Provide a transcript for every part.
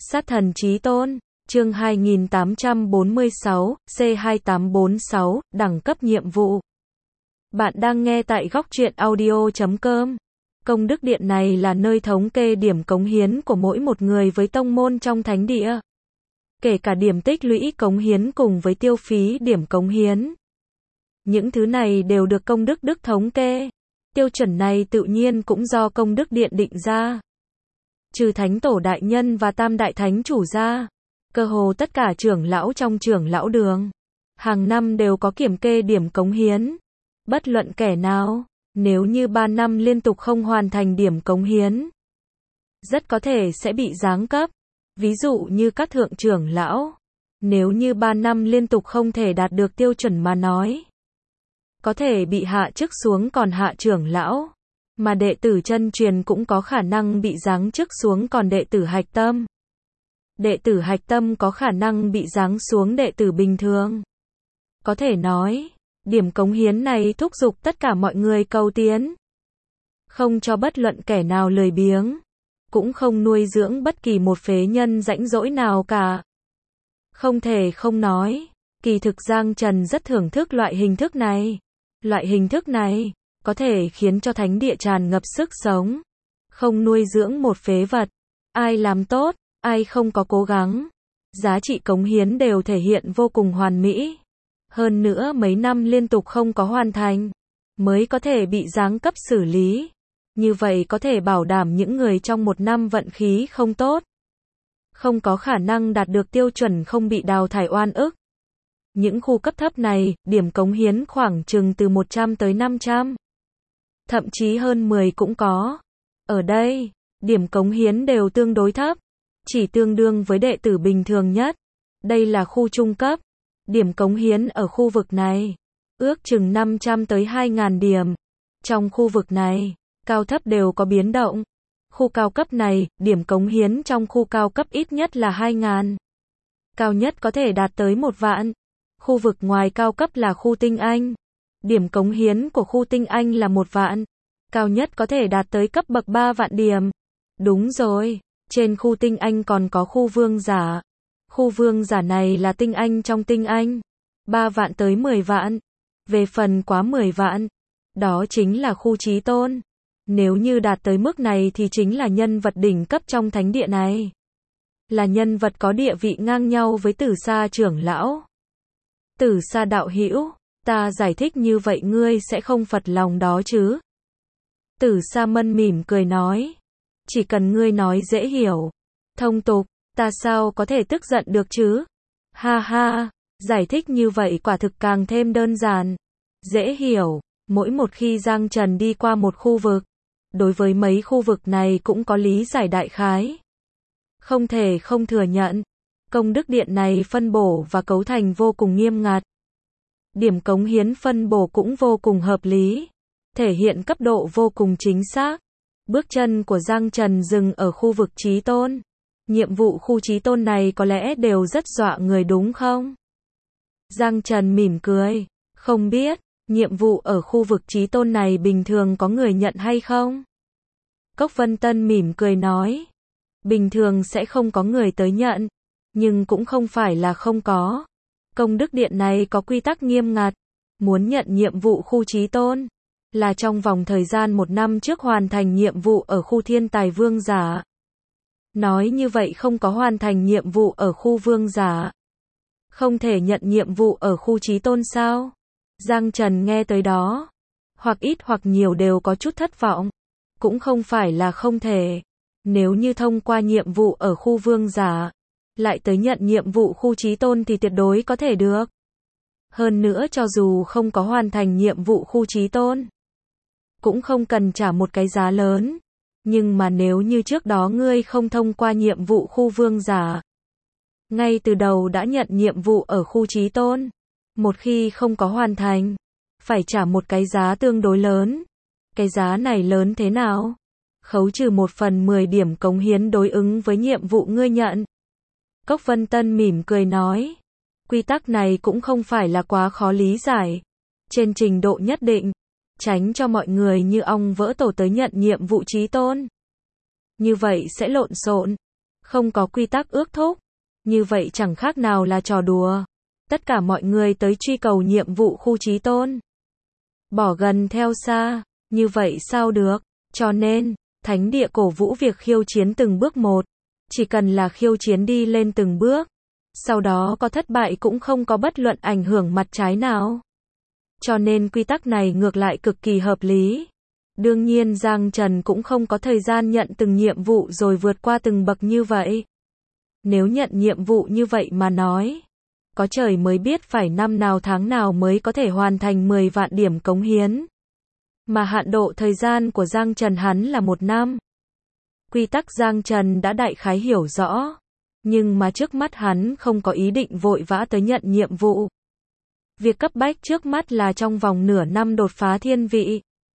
Sát thần chí tôn, chương 2846, C2846, đẳng cấp nhiệm vụ. Bạn đang nghe tại góc truyện audio.com. Công đức điện này là nơi thống kê điểm cống hiến của mỗi một người với tông môn trong thánh địa. Kể cả điểm tích lũy cống hiến cùng với tiêu phí điểm cống hiến. Những thứ này đều được công đức đức thống kê. Tiêu chuẩn này tự nhiên cũng do công đức điện định ra. Trừ thánh tổ đại nhân và tam đại thánh chủ ra, cơ hồ tất cả trưởng lão trong trưởng lão đường, hàng năm đều có kiểm kê điểm cống hiến. Bất luận kẻ nào, nếu như 3 năm liên tục không hoàn thành điểm cống hiến, rất có thể sẽ bị giáng cấp. Ví dụ như các thượng trưởng lão, nếu như 3 năm liên tục không thể đạt được tiêu chuẩn mà nói, có thể bị hạ chức xuống còn hạ trưởng lão. Mà đệ tử chân truyền cũng có khả năng bị giáng chức xuống còn đệ tử hạch tâm. Đệ tử hạch tâm có khả năng bị giáng xuống đệ tử bình thường. Có thể nói, điểm cống hiến này thúc giục tất cả mọi người cầu tiến. Không cho bất luận kẻ nào lười biếng. Cũng không nuôi dưỡng bất kỳ một phế nhân rãnh rỗi nào cả. Không thể không nói, kỳ thực Giang Trần rất thưởng thức loại hình thức này. Loại hình thức này có thể khiến cho thánh địa tràn ngập sức sống. Không nuôi dưỡng một phế vật. Ai làm tốt, ai không có cố gắng. Giá trị cống hiến đều thể hiện vô cùng hoàn mỹ. Hơn nữa mấy năm liên tục không có hoàn thành, mới có thể bị giáng cấp xử lý. Như vậy có thể bảo đảm những người trong một năm vận khí không tốt, không có khả năng đạt được tiêu chuẩn không bị đào thải oan ức. Những khu cấp thấp này, điểm cống hiến khoảng chừng từ 100 tới 500. Thậm chí hơn 10 cũng có. Ở đây, điểm cống hiến đều tương đối thấp, chỉ tương đương với đệ tử bình thường nhất. Đây là khu trung cấp. Điểm cống hiến ở khu vực này, ước chừng 500 tới 2.000 điểm. Trong khu vực này, cao thấp đều có biến động. Khu cao cấp này, điểm cống hiến trong khu cao cấp ít nhất là 2.000. Cao nhất có thể đạt tới 1 vạn. Khu vực ngoài cao cấp là khu tinh anh. Điểm cống hiến của khu tinh anh là 1 vạn. Cao nhất có thể đạt tới cấp bậc 3 vạn điểm. Đúng rồi, trên khu tinh anh còn có khu vương giả. Khu vương giả này là tinh anh trong tinh anh. 3 vạn tới 10 vạn. Về phần quá 10 vạn, đó chính là khu chí tôn. Nếu như đạt tới mức này thì chính là nhân vật đỉnh cấp trong thánh địa này. Là nhân vật có địa vị ngang nhau với Tử Sa trưởng lão. Tử Sa đạo hữu, ta giải thích như vậy ngươi sẽ không phật lòng đó chứ? Tử Sa Mân mỉm cười nói. Chỉ cần ngươi nói dễ hiểu, thông tục, ta sao có thể tức giận được chứ? Ha ha, giải thích như vậy quả thực càng thêm đơn giản, dễ hiểu. Mỗi một khi Giang Trần đi qua một khu vực, đối với mấy khu vực này cũng có lý giải đại khái. Không thể không thừa nhận, công đức điện này phân bổ và cấu thành vô cùng nghiêm ngặt. Điểm cống hiến phân bổ cũng vô cùng hợp lý, thể hiện cấp độ vô cùng chính xác. Bước chân của Giang Trần dừng ở khu vực chí tôn. Nhiệm vụ khu chí tôn này có lẽ đều rất dọa người đúng không? Giang Trần mỉm cười, không biết, nhiệm vụ ở khu vực chí tôn này bình thường có người nhận hay không? Cốc Vân Tân mỉm cười nói, bình thường sẽ không có người tới nhận, nhưng cũng không phải là không có. Công đức điện này có quy tắc nghiêm ngặt, muốn nhận nhiệm vụ khu chí tôn, là trong vòng thời gian 1 năm trước hoàn thành nhiệm vụ ở khu thiên tài vương giả. Nói như vậy không có hoàn thành nhiệm vụ ở khu vương giả, không thể nhận nhiệm vụ ở khu chí tôn sao? Giang Trần nghe tới đó, hoặc ít hoặc nhiều đều có chút thất vọng. Cũng không phải là không thể. Nếu như thông qua nhiệm vụ ở khu vương giả, lại tới nhận nhiệm vụ khu chí tôn thì tuyệt đối có thể được. Hơn nữa cho dù không có hoàn thành nhiệm vụ khu chí tôn, cũng không cần trả một cái giá lớn. Nhưng mà nếu như trước đó ngươi không thông qua nhiệm vụ khu vương giả, ngay từ đầu đã nhận nhiệm vụ ở khu chí tôn, một khi không có hoàn thành, phải trả một cái giá tương đối lớn. Cái giá này lớn thế nào? Khấu trừ 1/10 điểm cống hiến đối ứng với nhiệm vụ ngươi nhận. Cốc Vân Tân mỉm cười nói. Quy tắc này cũng không phải là quá khó lý giải. Trên trình độ nhất định, tránh cho mọi người như ong vỡ tổ tới nhận nhiệm vụ chí tôn. Như vậy sẽ lộn xộn. không có quy tắc ước thúc. Như vậy chẳng khác nào là trò đùa. Tất cả mọi người tới truy cầu nhiệm vụ khu chí tôn. Bỏ gần theo xa, như vậy sao được? Cho nên, thánh địa cổ vũ việc khiêu chiến từng bước một. Chỉ cần là khiêu chiến đi lên từng bước. Sau đó có thất bại cũng không có bất luận ảnh hưởng mặt trái nào. Cho nên quy tắc này ngược lại cực kỳ hợp lý. Đương nhiên Giang Trần cũng không có thời gian nhận từng nhiệm vụ rồi vượt qua từng bậc như vậy. Nếu nhận nhiệm vụ như vậy mà nói, có trời mới biết phải năm nào tháng nào mới có thể hoàn thành 10 vạn điểm cống hiến. Mà hạn độ thời gian của Giang Trần hắn là 1 năm. Quy tắc Giang Trần đã đại khái hiểu rõ. Nhưng mà trước mắt hắn không có ý định vội vã tới nhận nhiệm vụ. Việc cấp bách trước mắt là trong vòng nửa năm đột phá thiên vị.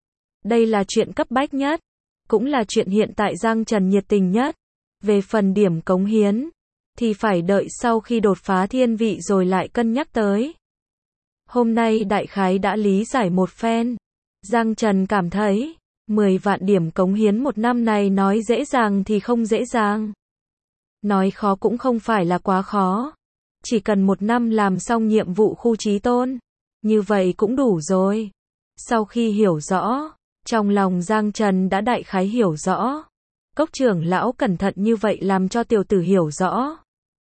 Đây là chuyện cấp bách nhất. Cũng là chuyện hiện tại Giang Trần nhiệt tình nhất. Về phần điểm cống hiến, thì phải đợi sau khi đột phá thiên vị rồi lại cân nhắc tới. Hôm nay đại khái đã lý giải một phen. Giang Trần cảm thấy, 10 vạn điểm cống hiến 1 năm này nói dễ dàng thì không dễ dàng. Nói khó cũng không phải là quá khó. Chỉ cần 1 năm làm xong nhiệm vụ khu chí tôn. Như vậy cũng đủ rồi. Sau khi hiểu rõ, trong lòng Giang Trần đã đại khái hiểu rõ. Cốc trưởng lão cẩn thận như vậy làm cho tiểu tử hiểu rõ.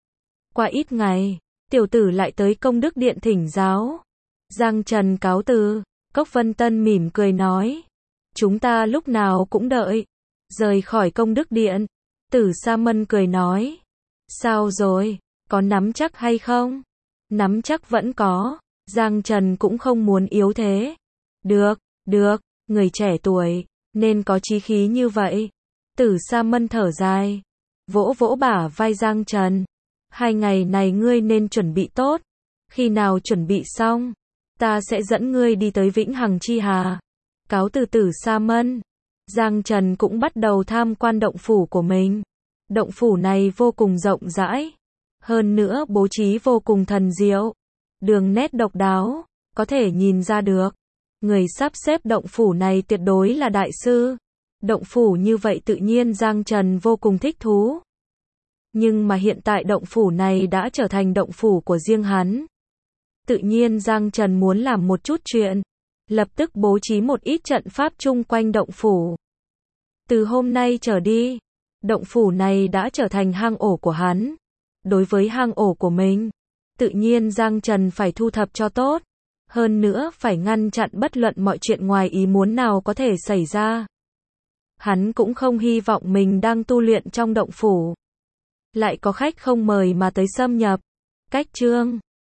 Qua ít ngày, tiểu tử lại tới công đức điện thỉnh giáo. Giang Trần cáo từ, Cốc Vân Tân mỉm cười nói. Chúng ta lúc nào cũng đợi. Rời khỏi công đức điện, Tử Sa Mân cười nói. Sao rồi, có nắm chắc hay không? Nắm chắc vẫn có. Giang Trần cũng không muốn yếu thế. Được, người trẻ tuổi, nên có chí khí như vậy. Tử Sa Mân thở dài, vỗ vỗ bả vai Giang Trần. 2 ngày này ngươi nên chuẩn bị tốt. Khi nào chuẩn bị xong, ta sẽ dẫn ngươi đi tới Vĩnh Hằng Chi Hà. Cáo từ Tử Sa Mân, Giang Trần cũng bắt đầu tham quan động phủ của mình. Động phủ này vô cùng rộng rãi. Hơn nữa bố trí vô cùng thần diệu. Đường nét độc đáo, có thể nhìn ra được. Người sắp xếp động phủ này tuyệt đối là đại sư. Động phủ như vậy tự nhiên Giang Trần vô cùng thích thú. Nhưng mà hiện tại động phủ này đã trở thành động phủ của riêng hắn. Tự nhiên Giang Trần muốn làm một chút chuyện. Lập tức bố trí một ít trận pháp chung quanh động phủ. Từ hôm nay trở đi, động phủ này đã trở thành hang ổ của hắn. Đối với hang ổ của mình, tự nhiên Giang Trần phải thu thập cho tốt. Hơn nữa phải ngăn chặn bất luận mọi chuyện ngoài ý muốn nào có thể xảy ra. Hắn cũng không hy vọng mình đang tu luyện trong động phủ lại có khách không mời mà tới xâm nhập. Cách chương